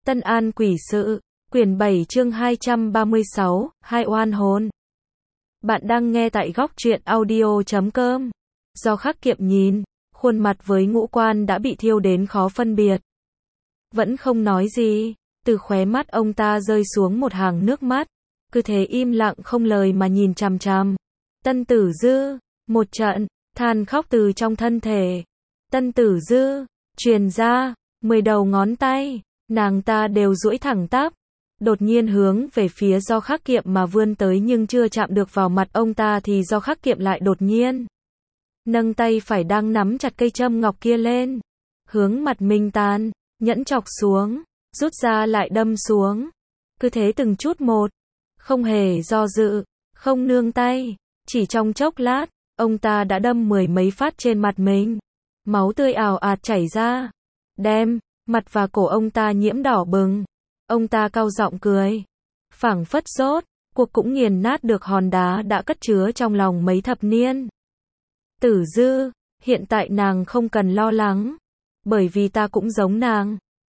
Tân An quỷ sự, quyển 7 chương 236, hai oan hồn. Bạn đang nghe tại góc truyện audio.com. Do Khắc Kiệm nhìn, khuôn mặt với ngũ quan đã bị thiêu đến khó phân biệt. Vẫn không nói gì, từ khóe mắt ông ta rơi xuống một hàng nước mắt, cứ thế im lặng không lời mà nhìn chằm chằm. Tân Tử Dư, một trận, than khóc từ trong thân thể. Tân Tử Dư, truyền ra, 10 đầu ngón tay, nàng ta đều duỗi thẳng tắp, đột nhiên hướng về phía Do Khắc Kiệm mà vươn tới, nhưng chưa chạm được vào mặt ông ta thì Do Khắc Kiệm lại đột nhiên nâng tay phải đang nắm chặt cây châm ngọc kia lên, hướng mặt mình tàn nhẫn chọc xuống, rút ra lại đâm xuống, cứ thế từng chút một, không hề do dự, không nương tay, chỉ trong chốc lát, ông ta đã đâm 10 mấy phát trên mặt mình, máu tươi ào ạt chảy ra, đem mặt và cổ ông ta nhiễm đỏ bừng. Ông ta cau giọng cười, phảng phất rốt cuộc cũng nghiền nát được hòn đá đã cất chứa trong lòng mấy thập niên. Tử Dư, hiện tại nàng không cần lo lắng, bởi vì ta cũng giống nàng.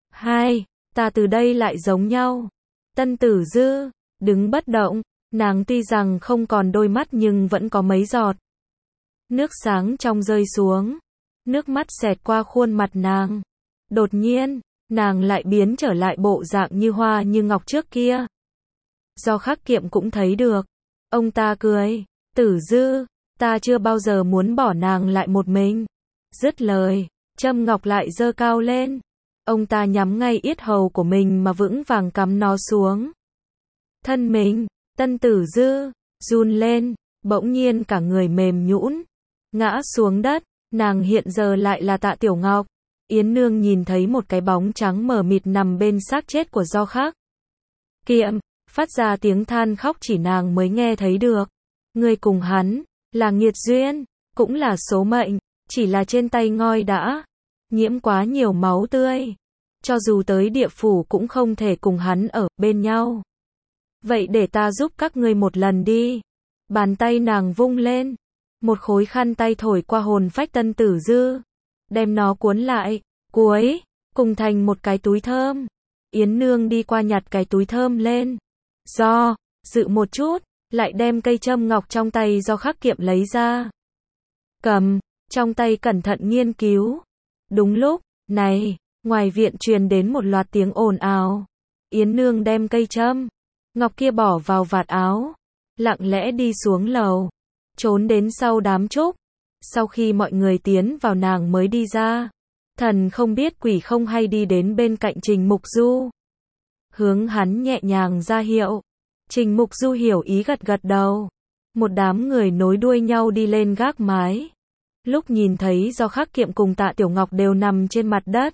Ta từ đây lại giống nhau. Tân Tử Dư đứng bất động, nàng tuy rằng không còn đôi mắt nhưng vẫn có mấy giọt nước sáng trong rơi xuống, nước mắt xẹt qua khuôn mặt nàng. Đột nhiên, nàng lại biến trở lại bộ dạng như hoa như ngọc trước kia. Do Khắc Kiệm cũng thấy được, ông ta cười, Tử Dư, ta chưa bao giờ muốn bỏ nàng lại một mình. Dứt lời, châm ngọc lại giơ cao lên, ông ta nhắm ngay yết hầu của mình mà vững vàng cắm nó xuống. Thân mình, Tân Tử Dư run lên, bỗng nhiên cả người mềm nhũn, ngã xuống đất. Nàng hiện giờ lại là Tạ Tiểu Ngọc. Yến Nương nhìn thấy một cái bóng trắng mờ mịt nằm bên xác chết của Do Khắc Kiệm, phát ra tiếng than khóc chỉ nàng mới nghe thấy được. Người cùng hắn, là nghiệt duyên, cũng là số mệnh, chỉ là trên tay ngoi đã nhiễm quá nhiều máu tươi. Cho dù tới địa phủ cũng không thể cùng hắn ở bên nhau. Vậy để ta giúp các ngươi một lần đi. Bàn tay nàng vung lên, một khối khăn tay thổi qua hồn phách Tân Tử Dư, đem nó cuốn lại, cuối cùng thành một cái túi thơm. Yến Nương đi qua nhặt cái túi thơm lên, do dự một chút, lại đem cây châm ngọc trong tay Do Khắc Kiệm lấy ra, cầm trong tay cẩn thận nghiên cứu. Đúng lúc này, ngoài viện truyền đến một loạt tiếng ồn ào. Yến Nương đem cây châm ngọc kia bỏ vào vạt áo, lặng lẽ đi xuống lầu, trốn đến sau đám trúc. Sau khi mọi người tiến vào nàng mới đi ra, thần không biết quỷ không hay đi đến bên cạnh Trình Mục Du, hướng hắn nhẹ nhàng ra hiệu. Trình Mục Du hiểu ý gật gật đầu. Một đám người nối đuôi nhau đi lên gác mái. Lúc nhìn thấy Do Khắc Kiệm cùng Tạ Tiểu Ngọc đều nằm trên mặt đất,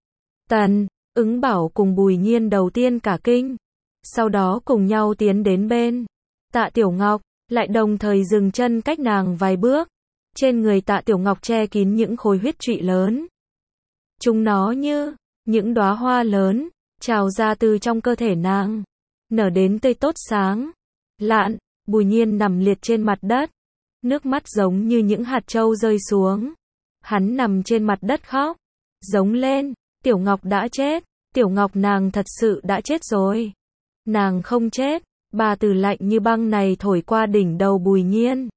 Tần Ứng Bảo cùng Bùi Nhiên đầu tiên cả kinh, sau đó cùng nhau tiến đến bên Tạ Tiểu Ngọc, lại đồng thời dừng chân cách nàng vài bước. Trên người Tạ Tiểu Ngọc che kín những khối huyết trụy lớn. Chúng nó như những đóa hoa lớn, trào ra từ trong cơ thể nàng, nở đến tươi tốt sáng lạn. Bùi Nhiên nằm liệt trên mặt đất, nước mắt giống như những hạt châu rơi xuống. Hắn nằm trên mặt đất khóc, giống lên, Tiểu Ngọc đã chết, Tiểu Ngọc nàng thật sự đã chết rồi. Nàng không chết. Ba từ lạnh như băng này thổi qua đỉnh đầu Bùi Nhiên.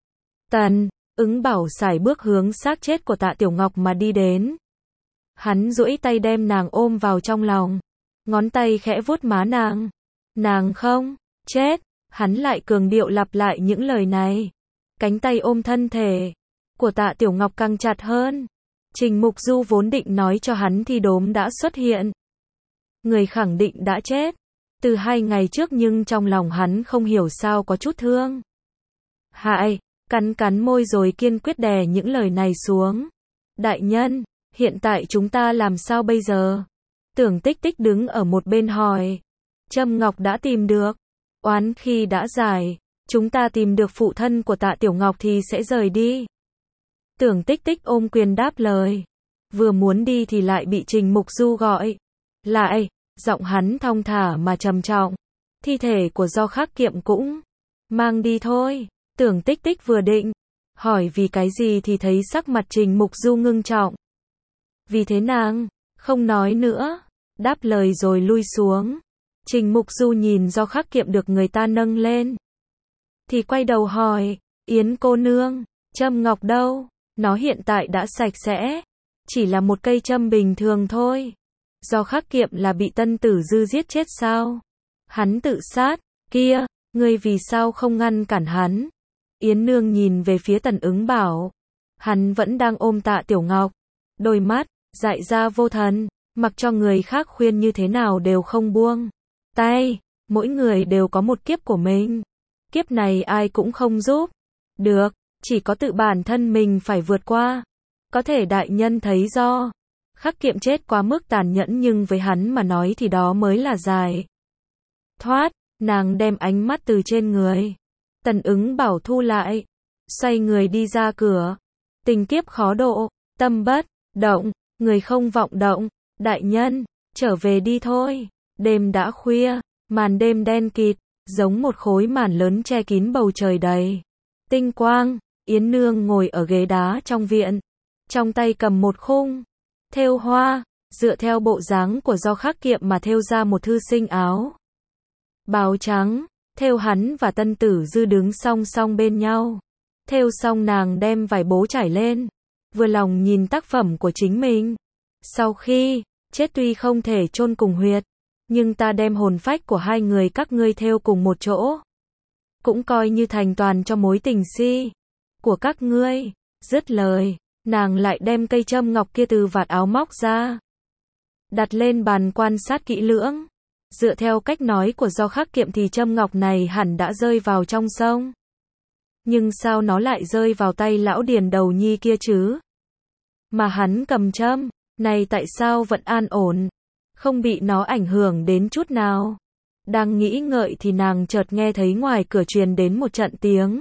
Tần Ứng Bảo sải bước hướng xác chết của Tạ Tiểu Ngọc mà đi đến. Hắn duỗi tay đem nàng ôm vào trong lòng, ngón tay khẽ vuốt má nàng. Nàng không chết. Hắn lại cường điệu lặp lại những lời này. Cánh tay ôm thân thể của Tạ Tiểu Ngọc càng chặt hơn. Trình Mục Du vốn định nói cho hắn thì đốm đã xuất hiện. Người khẳng định đã chết từ 2 ngày trước, nhưng trong lòng hắn không hiểu sao có chút thương hại, cắn môi rồi kiên quyết đè những lời này xuống. Đại nhân, hiện tại chúng ta làm sao bây giờ? Tưởng Tích Tích đứng ở một bên hỏi. Châm ngọc đã tìm được, oán khi đã giải, chúng ta tìm được phụ thân của Tạ Tiểu Ngọc thì sẽ rời đi. Tưởng Tích Tích ôm quyền đáp lời, vừa muốn đi thì lại bị Trình Mục Du gọi lại. Giọng hắn thong thả mà trầm trọng, thi thể của Do Khắc Kiệm cũng mang đi thôi. Tưởng Tích Tích vừa định hỏi vì cái gì thì thấy sắc mặt Trình Mục Du ngưng trọng. Vì thế nàng không nói nữa, đáp lời rồi lui xuống. Trình Mục Du nhìn Do Khắc Kiệm được người ta nâng lên, thì quay đầu hỏi, Yến cô nương, châm ngọc đâu? Nó hiện tại đã sạch sẽ, chỉ là một cây châm bình thường thôi. Do Khắc Kiệm là bị Tân Tử Dư giết chết sao? Hắn tự sát, kia, ngươi vì sao không ngăn cản hắn? Yến Nương nhìn về phía Tần Ứng Bảo. Hắn vẫn đang ôm Tạ Tiểu Ngọc, đôi mắt dại ra vô thần, mặc cho người khác khuyên như thế nào đều không buông tay. Mỗi người đều có một kiếp của mình, kiếp này ai cũng không giúp được, chỉ có tự bản thân mình phải vượt qua. Có thể đại nhân thấy Do Khắc Kiệm chết quá mức tàn nhẫn, nhưng với hắn mà nói thì đó mới là giải thoát. Nàng đem ánh mắt từ trên người Tần Ứng Bảo thu lại, xoay người đi ra cửa. Tình kiếp khó độ, tâm bất động, người không vọng động. Đại nhân, trở về đi thôi. Đêm đã khuya, màn đêm đen kịt, giống một khối màn lớn che kín bầu trời đầy tinh quang. Yến Nương ngồi ở ghế đá trong viện, trong tay cầm một khung thêu hoa, dựa theo bộ dáng của Do Khắc Kiệm mà thêu ra một thư sinh áo bào trắng. Thêu hắn và Tân Tử Dư đứng song song bên nhau. Thêu xong nàng đem vải bố trải lên, vừa lòng nhìn tác phẩm của chính mình. Sau khi chết tuy không thể chôn cùng huyệt, nhưng ta đem hồn phách của hai người các ngươi thêu cùng một chỗ, cũng coi như thành toàn cho mối tình si của các ngươi. Dứt lời, nàng lại đem cây châm ngọc kia từ vạt áo móc ra, đặt lên bàn quan sát kỹ lưỡng. Dựa theo cách nói của Do Khắc Kiệm thì châm ngọc này hẳn đã rơi vào trong sông. Nhưng sao nó lại rơi vào tay lão Điền Đầu Nhi kia chứ? Mà hắn cầm châm này tại sao vẫn an ổn, không bị nó ảnh hưởng đến chút nào? Đang nghĩ ngợi thì nàng chợt nghe thấy ngoài cửa truyền đến một trận tiếng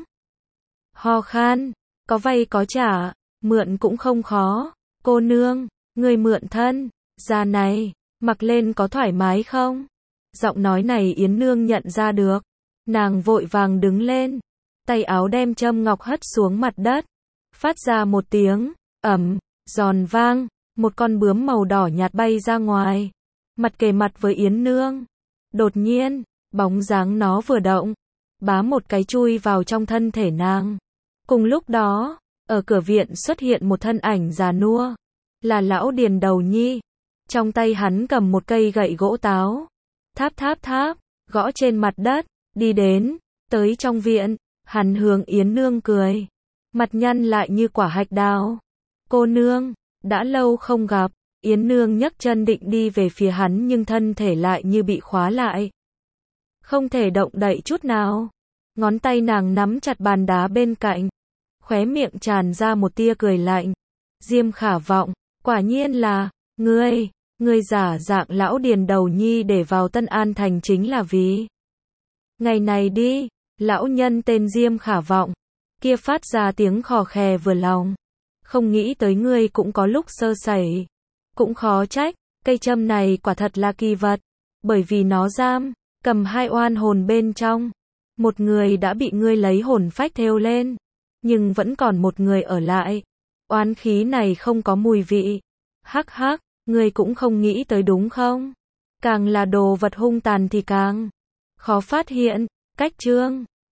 ho khan. Có vay có trả, mượn cũng không khó. Cô nương, người mượn thân da này mặc lên có thoải mái không? Giọng nói này Yến Nương nhận ra được. Nàng vội vàng đứng lên, tay áo đem châm ngọc hất xuống mặt đất, phát ra một tiếng ầm giòn vang. Một con bướm màu đỏ nhạt bay ra ngoài, mặt kề mặt với Yến Nương. Đột nhiên, bóng dáng nó vừa động, bá một cái chui vào trong thân thể nàng. Cùng lúc đó, ở cửa viện xuất hiện một thân ảnh già nua, là lão Điền Đầu Nhi. Trong tay hắn cầm một cây gậy gỗ táo, tháp tháp tháp, gõ trên mặt đất. Đi đến, tới trong viện, hắn hướng Yến Nương cười, mặt nhăn lại như quả hạch đào. Cô nương, đã lâu không gặp. Yến Nương nhấc chân định đi về phía hắn nhưng thân thể lại như bị khóa lại, không thể động đậy chút nào. Ngón tay nàng nắm chặt bàn đá bên cạnh, khóe miệng tràn ra một tia cười lạnh. Diêm Khả Vọng, quả nhiên là ngươi giả dạng lão Điền Đầu Nhi để vào Tân An Thành chính là vì ngày này đi. Lão nhân tên Diêm Khả Vọng kia phát ra tiếng khò khè vừa lòng. Không nghĩ tới ngươi cũng có lúc sơ sẩy. Cũng khó trách, cây châm này quả thật là kỳ vật, bởi vì nó giam cầm hai oan hồn bên trong. Một người đã bị ngươi lấy hồn phách thêu lên, nhưng vẫn còn một người ở lại. Oán khí này không có mùi vị. Hắc hắc, ngươi cũng không nghĩ tới đúng không? Càng là đồ vật hung tàn thì càng khó phát hiện. Cách chương